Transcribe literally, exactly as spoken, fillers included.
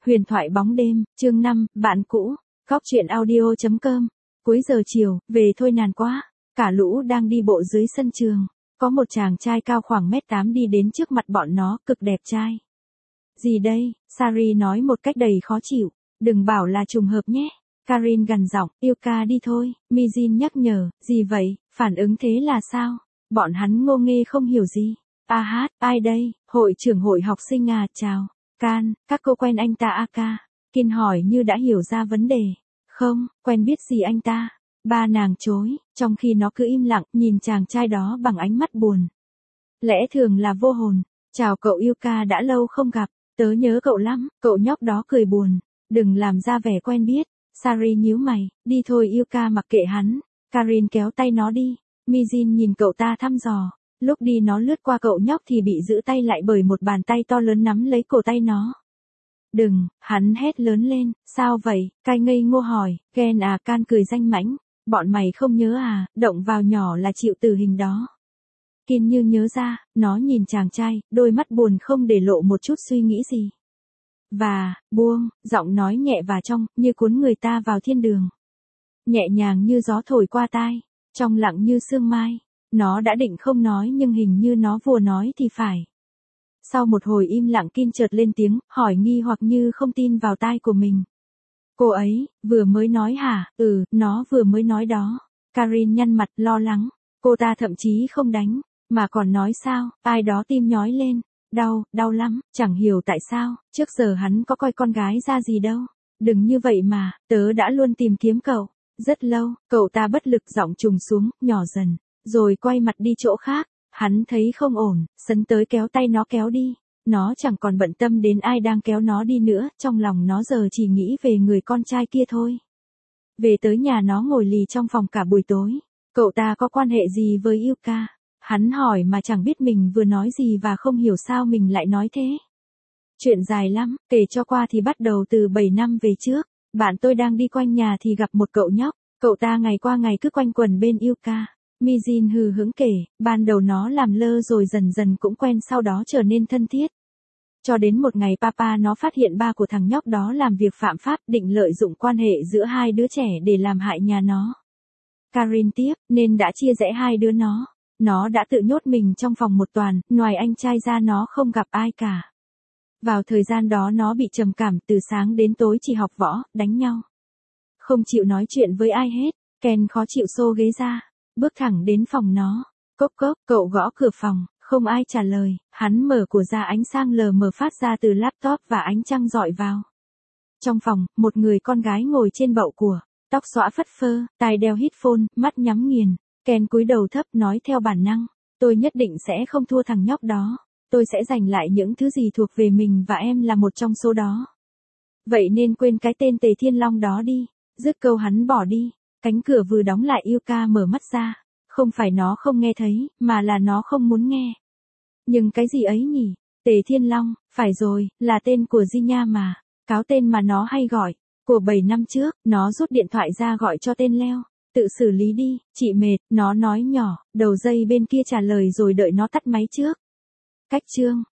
Huyền thoại bóng đêm, chương năm, bạn cũ, Góc truyện audio chấm com. Cuối giờ chiều, về thôi nản quá. Cả lũ đang đi bộ dưới sân trường. Có một chàng trai cao khoảng mét tám đi đến trước mặt bọn nó, cực đẹp trai. Gì đây? Sari nói một cách đầy khó chịu. Đừng bảo là trùng hợp nhé. Karin gằn giọng, Yuka đi thôi. Mijin nhắc nhở, gì vậy? Phản ứng thế là sao? Bọn hắn ngô nghê không hiểu gì. A hát, ai đây? Hội trưởng hội học sinh à, chào. Can, các cô quen anh ta a ca. Kin hỏi như đã hiểu ra vấn đề. Không, quen biết gì anh ta. Ba nàng chối, trong khi nó cứ im lặng nhìn chàng trai đó bằng ánh mắt buồn. Lẽ thường là vô hồn. Chào cậu Yuka, đã lâu không gặp. Tớ nhớ cậu lắm. Cậu nhóc đó cười buồn. Đừng làm ra vẻ quen biết. Sari nhíu mày. Đi thôi Yuka, mặc kệ hắn. Karin kéo tay nó đi. Mijin nhìn cậu ta thăm dò. Lúc đi nó lướt qua cậu nhóc thì bị giữ tay lại bởi một bàn tay to lớn nắm lấy cổ tay nó. Đừng, hắn hét lớn lên, sao vậy? Cai ngây ngô hỏi, ghen à? Can cười danh mãnh, bọn mày không nhớ à, động vào nhỏ là chịu tử hình đó. Kin như nhớ ra, nó nhìn chàng trai, đôi mắt buồn không để lộ một chút suy nghĩ gì. Và, buông, giọng nói nhẹ và trong, như cuốn người ta vào thiên đường. Nhẹ nhàng như gió thổi qua tai, trong lặng như sương mai. Nó đã định không nói nhưng hình như nó vừa nói thì phải. Sau một hồi im lặng Kin chợt lên tiếng, hỏi nghi hoặc như không tin vào tai của mình. Cô ấy, vừa mới nói hả? Ừ, nó vừa mới nói đó. Karin nhăn mặt lo lắng. Cô ta thậm chí không đánh, mà còn nói sao? Ai đó tim nhói lên. Đau, đau lắm, chẳng hiểu tại sao, trước giờ hắn có coi con gái ra gì đâu. Đừng như vậy mà, tớ đã luôn tìm kiếm cậu. Rất lâu, cậu ta bất lực giọng trùng xuống, nhỏ dần. Rồi quay mặt đi chỗ khác, hắn thấy không ổn, sấn tới kéo tay nó kéo đi. Nó chẳng còn bận tâm đến ai đang kéo nó đi nữa, trong lòng nó giờ chỉ nghĩ về người con trai kia thôi. Về tới nhà nó ngồi lì trong phòng cả buổi tối. Cậu ta có quan hệ gì với Yuka? Hắn hỏi mà chẳng biết mình vừa nói gì và không hiểu sao mình lại nói thế. Chuyện dài lắm, kể cho qua thì bắt đầu từ bảy năm về trước. Bạn tôi đang đi quanh nhà thì gặp một cậu nhóc. Cậu ta ngày qua ngày cứ quanh quần bên Yuka. Mijin hừ hững kể, ban đầu nó làm lơ rồi dần dần cũng quen, sau đó trở nên thân thiết. Cho đến một ngày papa nó phát hiện ba của thằng nhóc đó làm việc phạm pháp, định lợi dụng quan hệ giữa hai đứa trẻ để làm hại nhà nó. Karin tiếp, nên đã chia rẽ hai đứa nó. Nó đã tự nhốt mình trong phòng một tuần, ngoài anh trai ra nó không gặp ai cả. Vào thời gian đó nó bị trầm cảm, từ sáng đến tối chỉ học võ, đánh nhau. Không chịu nói chuyện với ai hết. Ken khó chịu xô ghế ra. Bước thẳng đến phòng nó. Cốc cốc, cậu gõ cửa phòng, không ai trả lời, hắn mở của ra, ánh sáng lờ mờ phát ra từ laptop và ánh trăng dọi vào. Trong phòng, một người con gái ngồi trên bậu của, tóc xõa phất phơ, tai đeo headphone, mắt nhắm nghiền. Ken cúi đầu thấp nói theo bản năng, tôi nhất định sẽ không thua thằng nhóc đó, tôi sẽ giành lại những thứ gì thuộc về mình và em là một trong số đó. Vậy nên quên cái tên Tề Thiên Long đó đi. Dứt câu hắn bỏ đi. Cánh cửa vừa đóng lại, Yuka mở mắt ra. Không phải nó không nghe thấy, mà là nó không muốn nghe. Nhưng cái gì ấy nhỉ? Tề Thiên Long, phải rồi, là tên của Di Nha mà. Cáo tên mà nó hay gọi. Của bảy năm trước, nó rút điện thoại ra gọi cho tên Leo. Tự xử lý đi, chị mệt, nó nói nhỏ, đầu dây bên kia trả lời rồi đợi nó tắt máy trước. Cách chương.